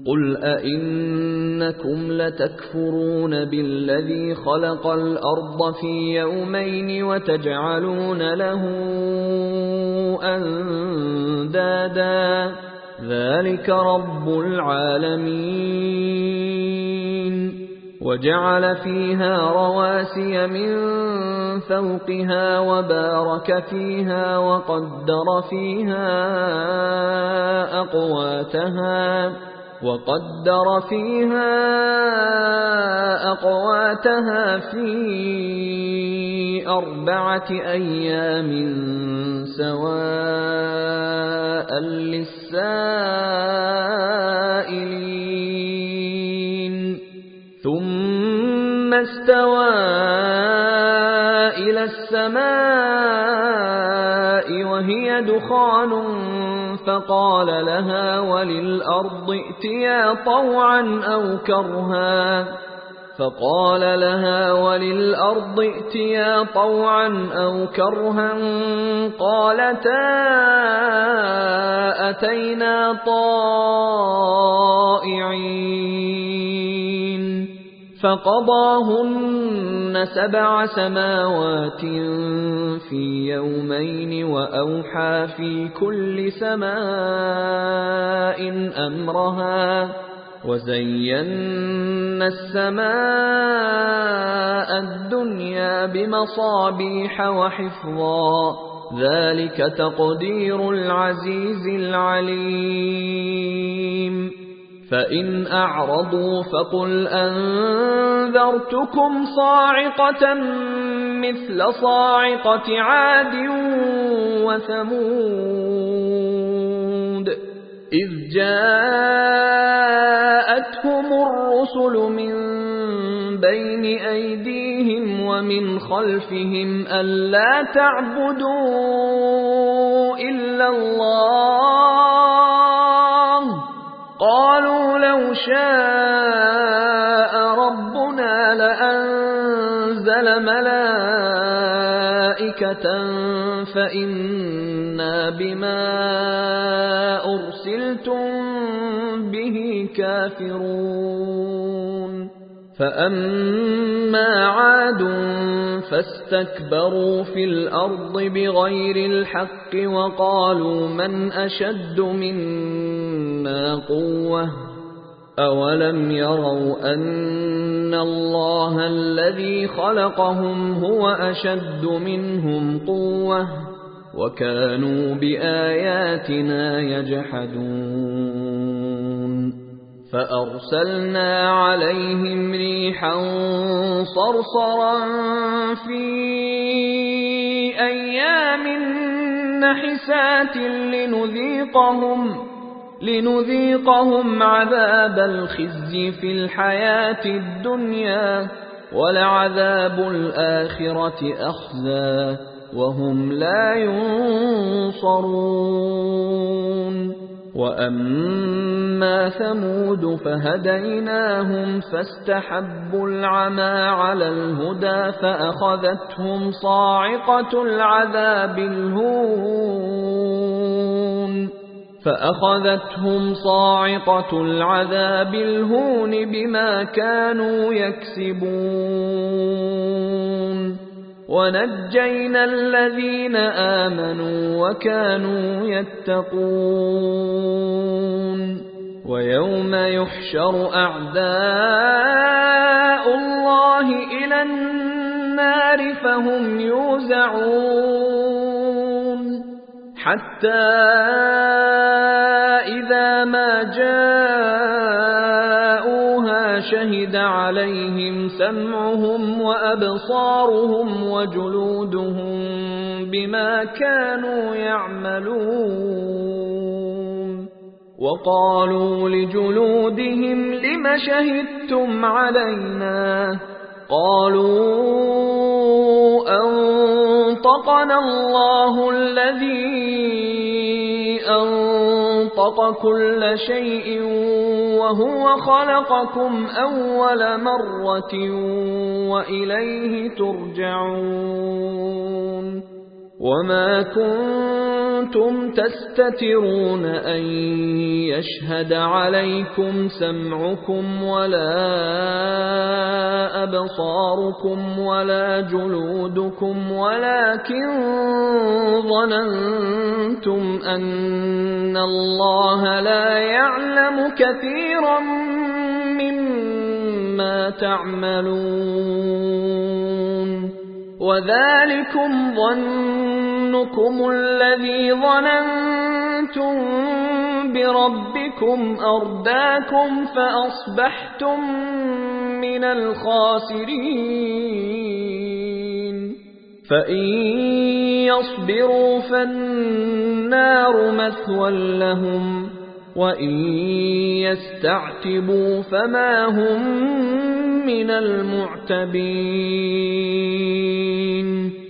قل أئنكم لتكفرون بالذي خلق الأرض في يومين وتجعلون له أندادا ذلك رب العالمين وجعل فيها رواسي من فوقها وبارك فيها وقدر فيها أقواتها في 4 أيام سواء للسائلين ثم استوى إلى السماء وهي دخان فقال لها وللأرض ائتيا طوعا أو كرها قالتا أتينا طائعين فقضاهن 7 سماوات في يومين وأوحى في كل سماء أمرها وزينا السماء الدنيا بمصابيح وحفظا ذلك تقدير العزيز العليم فإن أعرضوا فقل أنذرتكم صاعقة مثل صاعقة عاد وثمود إذ جاءتهم الرسل من بين أيديهم ومن خلفهم ألا تعبدوا إلا الله قالوا لو شاء ربنا لأنزل ملائكة فإنا بما أرسلتم به كافرون فأما عاد فاستكبروا في الأرض بغير الحق وقالوا من أشد منا قوة أولم يروا أن الله الذي خلقهم هو أشد منهم قوة وكانوا بآياتنا يجحدون فأرسلنا عليهم ريحا صرصرا في أيام نحسات لنذيقهم عذاب الخزي في الحياة الدنيا ولعذاب الآخرة أخزى وهم لا ينصرون وأما ثمود فهديناهم فاستحبوا العمى على الهدى فأخذتهم صاعقة العذاب الهون بما كانوا يكسبون ونجينا الذين آمنوا وكانوا يتقون ويوم يحشر أعداء الله إلى النار فهم يوزعون حتى إذا ما جاءوها شهد عليهم سمعهم وأبصارهم وجلودهم بما كانوا يعملون وقالوا لجلودهم لم شهدتم علينا قالوا أنطقنا الله الذي أنطق كل شيء وهو خلقكم أول مرة وإليه ترجعون وما كنتم كنتم تستترون أن يشهد عليكم سمعكم ولا أبصاركم ولا جلودكم ولكن ظننتم أن الله لا يعلم كثيرا مما تعملون وذلكم ظنكم الذي ظننتم بربكم أرداكم فأصبحتم من الخاسرين فإن يصبروا فالنار مثوى لهم وإن يستعتبوا فما هم من المعتبين